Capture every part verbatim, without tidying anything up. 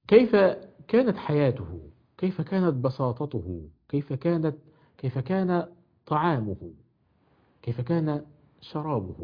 كيف كانت حياته؟ كيف كانت بساطته؟ كيف كانت كيف كان طعامه؟ كيف كان شرابه؟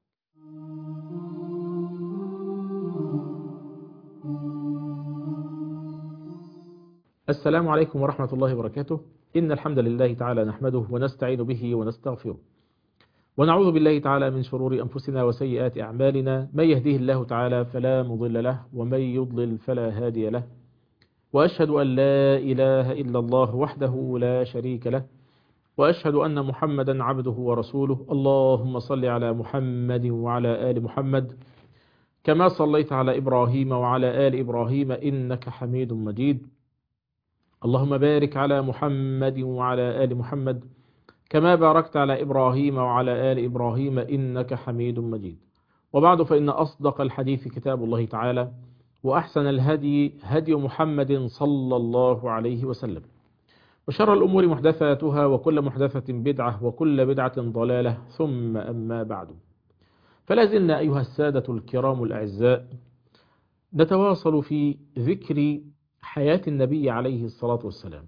السلام عليكم ورحمة الله وبركاته. إن الحمد لله تعالى نحمده ونستعين به ونستغفره، ونعوذ بالله تعالى من شرور أنفسنا وسيئات أعمالنا. من يهديه الله تعالى فلا مضل له، ومن يضلل فلا هادي له. وأشهد أن لا إله إلا الله وحده لا شريك له، وأشهد أن محمدا عبده ورسوله. اللهم صل على محمد وعلى آل محمد كما صليت على إبراهيم وعلى آل إبراهيم إنك حميد مجيد. اللهم بارك على محمد وعلى آل محمد كما باركت على إبراهيم وعلى آل إبراهيم إنك حميد مجيد. وبعد، فإن أصدق الحديث كتاب الله تعالى، وأحسن الهدي هدي محمد صلى الله عليه وسلم، وشر الأمور محدثاتها، وكل محدثة بدعة، وكل بدعة ضلالة، ثم أما بعد. فلا زلنا أيها السادة الكرام الأعزاء نتواصل في ذكر حياة النبي عليه الصلاة والسلام،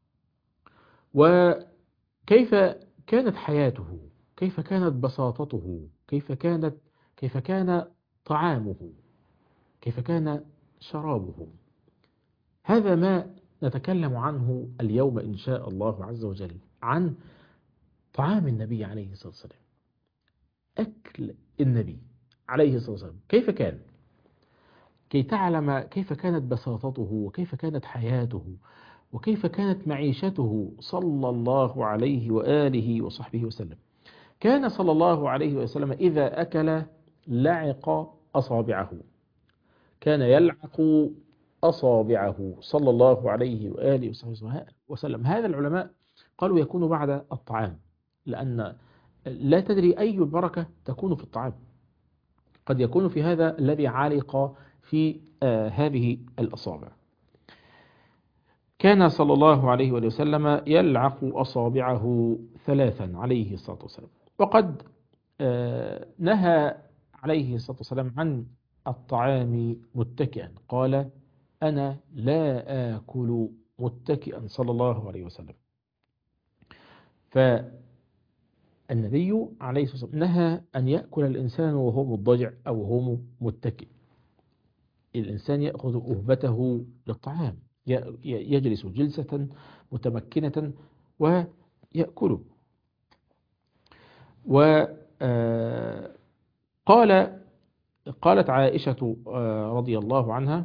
وكيف كانت حياته، كيف كانت بساطته، كيف كانت كيف كان طعامه، كيف كان شرابه. هذا ما نتكلم عنه اليوم إن شاء الله عز وجل، عن طعام النبي عليه الصلاة والسلام، أكل النبي عليه الصلاة والسلام كيف كان، كي تعلم كيف كانت بساطته، وكيف كانت حياته، وكيف كانت معيشته صلى الله عليه وآله وصحبه وسلم. كان صلى الله عليه وسلم إذا أكل لعق أصابعه، كان يلعق أصابعه صلى الله عليه وآله وصحبه وسلم. هذا العلماء قالوا يكون بعد الطعام، لأن لا تدري أي البركة تكون في الطعام، قد يكون في هذا الذي علق في آه هذه الأصابع. كان صلى الله عليه وسلم يلعق أصابعه ثلاثا عليه الصلاة والسلام. وقد آه نهى عليه الصلاة والسلام عن الطعام متكئا، قال: أنا لا آكل متكئا صلى الله عليه وسلم. فالنبي عليه الصلاة والسلام نهى أن يأكل الإنسان وهو مضطجع أو وهو متكئ. الإنسان يأخذ أهبته للطعام، يجلس جلسة متمكنة ويأكله. وقال قالت عائشة رضي الله عنها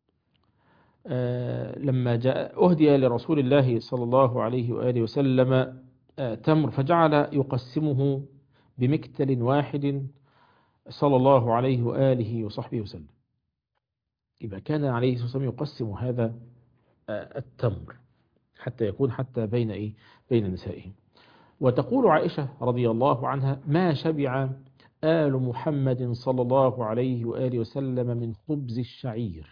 لما جاء أهدي لرسول الله صلى الله عليه وآله وسلم تمر، فجعل يقسمه بمكتل واحد صلى الله عليه وآله وصحبه وسلم. إذا كان عليه الصلاة والسلام يقسم هذا التمر حتى يكون حتى بين إيه بين نسائهم. وتقول عائشة رضي الله عنها: ما شبع آل محمد صلى الله عليه وآله وسلم من خبز الشعير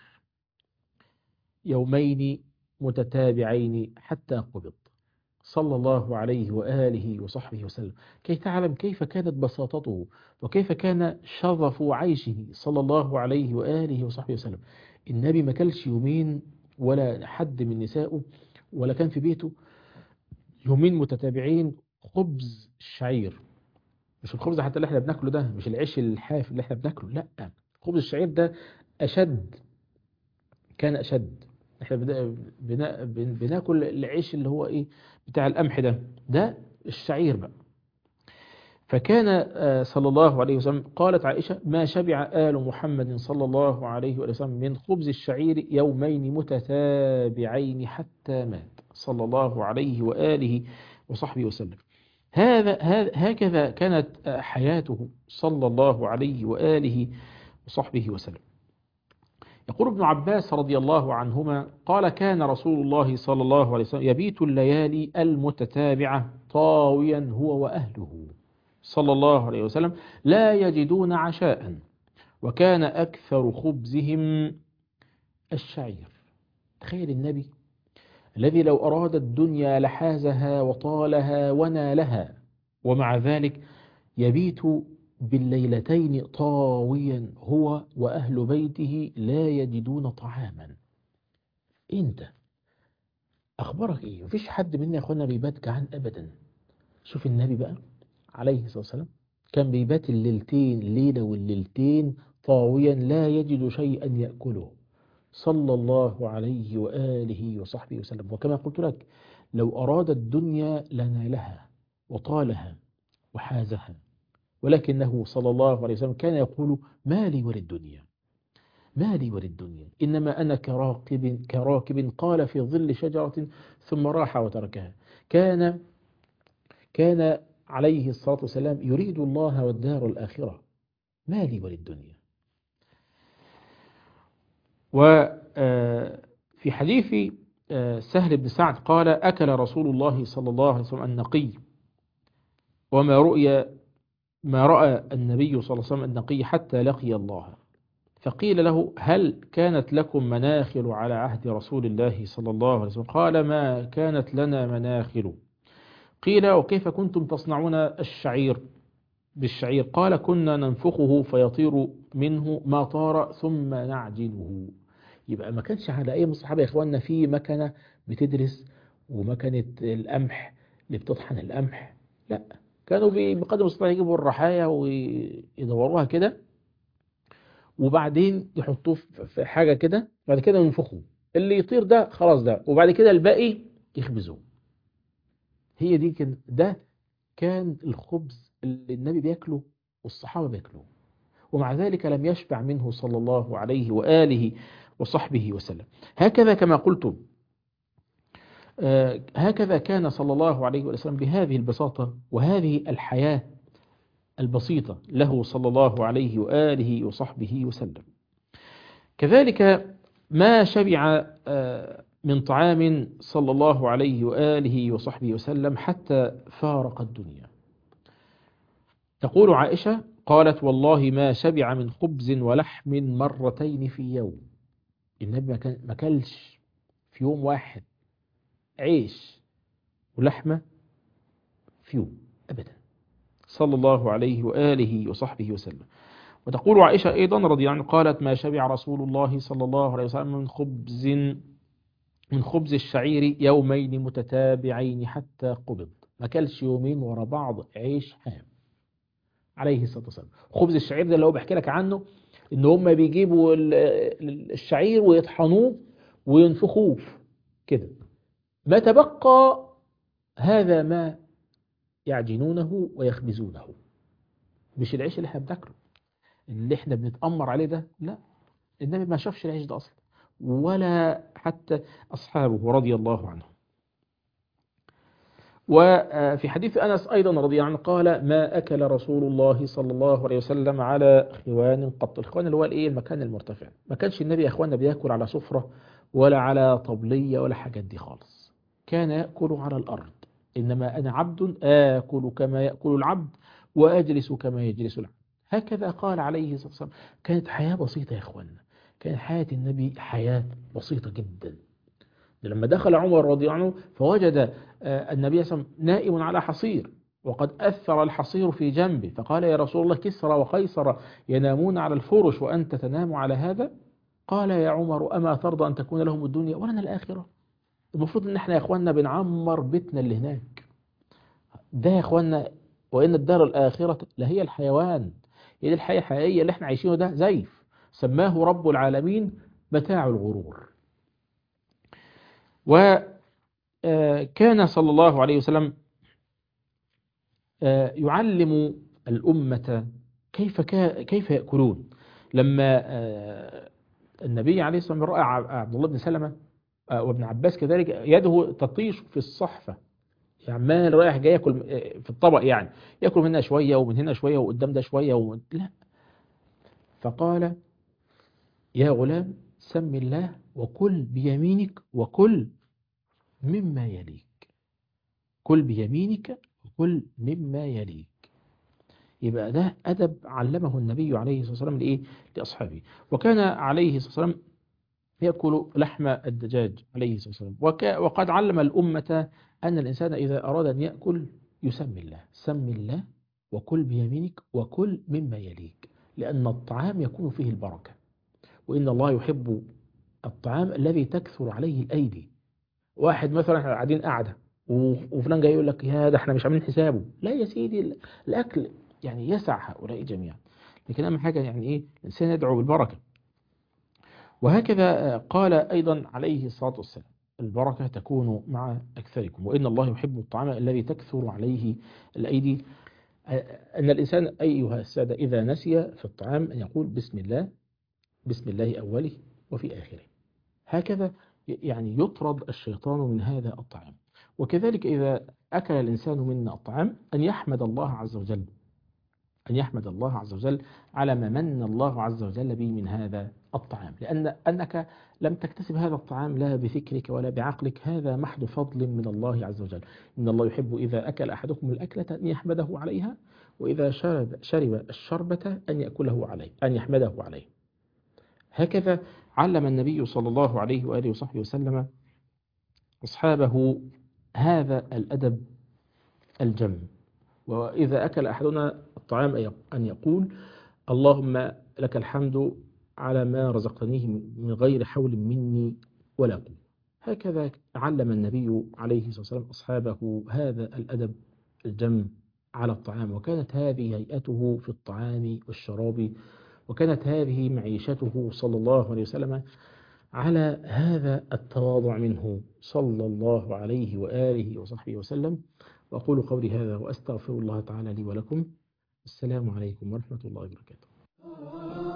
يومين متتابعين حتى قبض صلى الله عليه وآله وصحبه وسلم. كي تعلم كيف كانت بساطته، وكيف كان شظف عيشه صلى الله عليه وآله وصحبه وسلم. النبي ما كلش يومين، ولا حد من نسائه، ولا كان في بيته يومين متتابعين خبز الشعير. مش الخبز حتى اللي احنا بناكله ده، مش العيش الحاف اللي احنا بناكله، لا، خبز الشعير ده أشد، كان أشد. احنا بنا بناكل العيش اللي هو ايه بتاع القمح ده، ده الشعير بقى. فكان صلى الله عليه وسلم، قالت عائشة: ما شبع آل محمد صلى الله عليه وسلم من خبز الشعير يومين متتابعين حتى مات صلى الله عليه وآله وصحبه وسلم. هذا هكذا كانت حياته صلى الله عليه وآله وصحبه وسلم. يقول ابن عباس رضي الله عنهما قال: كان رسول الله صلى الله عليه وسلم يبيت الليالي المتتابعة طاويا هو وأهله صلى الله عليه وسلم لا يجدون عشاء، وكان أكثر خبزهم الشعير. تخيل النبي الذي لو أراد الدنيا لحازها وطالها ونالها، ومع ذلك يبيت بالليلتين طاويا هو وأهل بيته لا يجدون طعاما. أنت أخبارك إيه؟ مفيش حد منا يا أخوانا بيبات جعان أبدا. شوف النبي بقى عليه الصلاة والسلام كان بيبات الليلتين، ليلة والليلتين طاويا لا يجد شيئا يأكله صلى الله عليه وآله وصحبه وسلم. وكما قلت لك لو أراد الدنيا لنالها وطالها وحازها، ولكنه صلى الله عليه وسلم كان يقول ما لي وللدنيا، ما لي وللدنيا إنما أنا كراكب, كراكب قال في ظل شجرة ثم راح وتركها. كان كان عليه الصلاة والسلام يريد الله والدار الآخرة، ما لي وللدنيا. وفي حديث سهل بن سعد قال أكل رسول الله صلى الله عليه وسلم النقي، وما رؤي ما رأى النبي صلى الله عليه وسلم النقي حتى لقي الله. فقيل له هل كانت لكم مناخل على عهد رسول الله صلى الله عليه وسلم؟ قال ما كانت لنا مناخل. قيل وكيف كنتم تصنعون الشعير بالشعير؟ قال كنا ننفخه فيطير منه ما طار ثم نعجنه. يبقى ما كانش على أي من الصحابة يا إخواننا في مكنة بتدرس ومكنة القمح اللي بتطحن القمح، لا، كانوا بقدر المستطاع يجيبوا الرحايا ويدوروها كده وبعدين يحطوه في حاجة كده، بعد كده ينفخوه، اللي يطير ده خلاص ده، وبعد كده الباقي يخبزوه. هي دي كان ده كان الخبز اللي النبي بياكله والصحابة بياكلوه، ومع ذلك لم يشبع منه صلى الله عليه وآله وصحبه وسلم. هكذا كما قلت آه هكذا كان صلى الله عليه وسلم بهذه البساطة وهذه الحياة البسيطة له صلى الله عليه وآله وصحبه وسلم. كذلك ما شبع آه من طعام صلى الله عليه وآله وصحبه وسلم حتى فارق الدنيا. تقول عائشة قالت والله ما شبع من خبز ولحم مرتين في يوم. النبي ما كلش في يوم واحد عيش ولحمة في يوم أبدا صلى الله عليه وآله وصحبه وسلم. وتقول عائشة أيضا رضي الله عنها قالت ما شبع رسول الله صلى الله عليه وسلم من خبز من خبز الشعير يومين متتابعين حتى قبض. ما كلش يومين ورا بعض عيش حام عليه الصلاة والسلام. خبز الشعير ده اللي هو بحكي لك عنه ان هم بيجيبوا الشعير ويطحنوه وينفخوه كده، ما تبقى هذا ما يعجنونه ويخبزونه، مش العيش اللي احنا بناكله اللي احنا بنتأمر عليه ده، لا، النبي ما شافش العيش ده اصلا ولا حتى اصحابه رضي الله عنهم. وفي حديث أنس أيضا رضي الله عنه قال ما أكل رسول الله صلى الله عليه وسلم على خوان قط. الخوان اللي هو الإيه المكان المرتفع. ما كانش النبي يا أخوانا بيأكل على سفرة ولا على طبلية ولا حاجات دي خالص، كان يأكل على الأرض. إنما أنا عبد آكل كما يأكل العبد وأجلس كما يجلس العبد. هكذا قال عليه الصلاة والسلام. كانت حياة بسيطة يا أخوانا، كانت حياة النبي حياة بسيطة جدا. لما دخل عمر رضي الله عنه فوجد النبي صلى الله عليه وسلم نائم على حصير وقد أثر الحصير في جنبه، فقال يا رسول الله كسرى وقيصر ينامون على الفرش وأنت تنام على هذا؟ قال يا عمر أما ترضى أن تكون لهم الدنيا ولنا الآخرة؟ المفروض أن احنا يا أخواننا بنعمر بيتنا اللي هناك ده يا أخواننا، وإن الدار الآخرة لهي الحيوان. هي دي الحياة الحقيقية اللي احنا عايشينه ده زيف سماه رب العالمين متاع الغرور. وكان صلى الله عليه وسلم يعلم الأمة كيف كيف يأكلون. لما النبي عليه الصلاة والسلام رأى عبد الله بن سلمة وابن عباس كذلك يده تطيش في الصحفة، عمال رايح جاي ياكل في الطبق، يعني ياكل من هنا شوية ومن هنا شوية وقدام ده شوية ومن... لا، فقال يا غلام سم الله وكل بيمينك وكل مما يليك، كل بيمينك وكل مما يليك. يبقى ده أدب علمه النبي عليه الصلاة والسلام لإيه؟ لأصحابه. وكان عليه الصلاة والسلام يأكل لحم الدجاج عليه الصلاة والسلام. وك... وقد علم الأمة أن الإنسان إذا أراد أن يأكل يسمي الله، سم الله وكل بيمينك وكل مما يليك، لأن الطعام يكون فيه البركة، وإن الله يحب الطعام الذي تكثر عليه الأيدي. واحد مثلا احنا قاعدين قاعدة وفلان جاي يقول لك يا ده احنا مش عاملين حسابه، لا يا سيدي، الأكل يعني يسع هؤلاء جميعا، لكن أهم حاجة يعني إيه، الإنسان يدعو بالبركة. وهكذا قال أيضا عليه الصلاة والسلام: البركة تكون مع أكثركم، وإن الله يحب الطعام الذي تكثر عليه الأيدي. أن الإنسان أيها السادة إذا نسي في الطعام أن يقول بسم الله، بسم الله أوله وفي آخره، هكذا يعني يطرد الشيطان من هذا الطعام. وكذلك إذا أكل الإنسان منا الطعام أن يحمد الله عز وجل، أن يحمد الله عز وجل على ما من الله عز وجل به من هذا الطعام، لأن أنك لم تكتسب هذا الطعام لا بفكرك ولا بعقلك، هذا محض فضل من الله عز وجل. إن الله يحب إذا أكل أحدكم الأكلة أن يحمده عليها، وإذا شرب, شرب الشربة أن يأكله عليه، أن يحمده عليه. هكذا علم النبي صلى الله عليه وآله وصحبه وسلم أصحابه هذا الأدب الجم. وإذا أكل أحدنا الطعام أن يقول: اللهم لك الحمد على ما رزقتنيه من غير حول مني ولا قوة. هكذا علم النبي عليه الصلاة والسلام أصحابه هذا الأدب الجم على الطعام، وكانت هذه هيئته في الطعام والشراب، وكانت هذه معيشته صلى الله عليه وسلم على هذا التواضع منه صلى الله عليه وآله وصحبه وسلم. وأقول قولي هذا وأستغفر الله تعالى لي ولكم. السلام عليكم ورحمة الله وبركاته.